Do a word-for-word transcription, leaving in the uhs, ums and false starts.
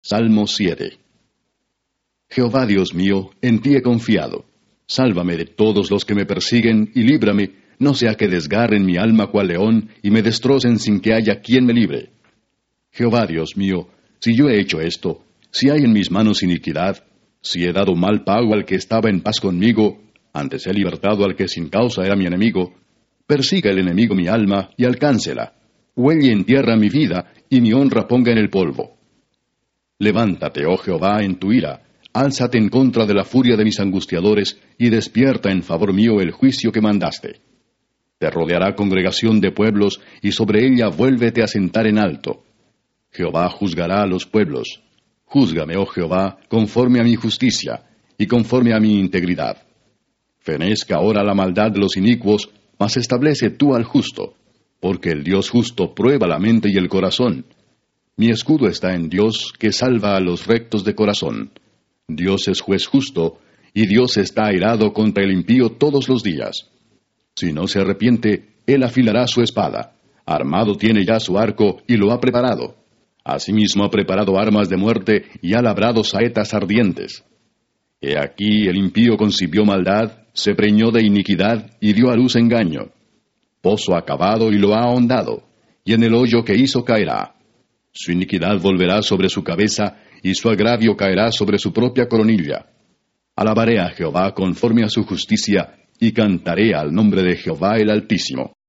Salmo siete. Jehová Dios mío, en ti he confiado. Sálvame de todos los que me persiguen, y líbrame, no sea que desgarren mi alma cual león, y me destrocen sin que haya quien me libre. Jehová Dios mío, si yo he hecho esto, si hay en mis manos iniquidad, si he dado mal pago al que estaba en paz conmigo, antes he libertado al que sin causa era mi enemigo, persiga el enemigo mi alma, y alcáncela. Huelle en tierra mi vida, y mi honra ponga en el polvo. Levántate, oh Jehová, en tu ira, álzate en contra de la furia de mis angustiadores, y despierta en favor mío el juicio que mandaste. Te rodeará congregación de pueblos, y sobre ella vuélvete a sentar en alto. Jehová juzgará a los pueblos. Júzgame, oh Jehová, conforme a mi justicia, y conforme a mi integridad. Fenezca ahora la maldad de los inicuos, mas establece tú al justo, porque el Dios justo prueba la mente y el corazón. Mi escudo está en Dios, que salva a los rectos de corazón. Dios es juez justo, y Dios está airado contra el impío todos los días. Si no se arrepiente, él afilará su espada. Armado tiene ya su arco, y lo ha preparado. Asimismo ha preparado armas de muerte, y ha labrado saetas ardientes. He aquí el impío concibió maldad, se preñó de iniquidad, y dio a luz engaño. Pozo ha cavado y lo ha ahondado, y en el hoyo que hizo caerá. Su iniquidad volverá sobre su cabeza, y su agravio caerá sobre su propia coronilla. Alabaré a Jehová conforme a su justicia, y cantaré al nombre de Jehová el Altísimo.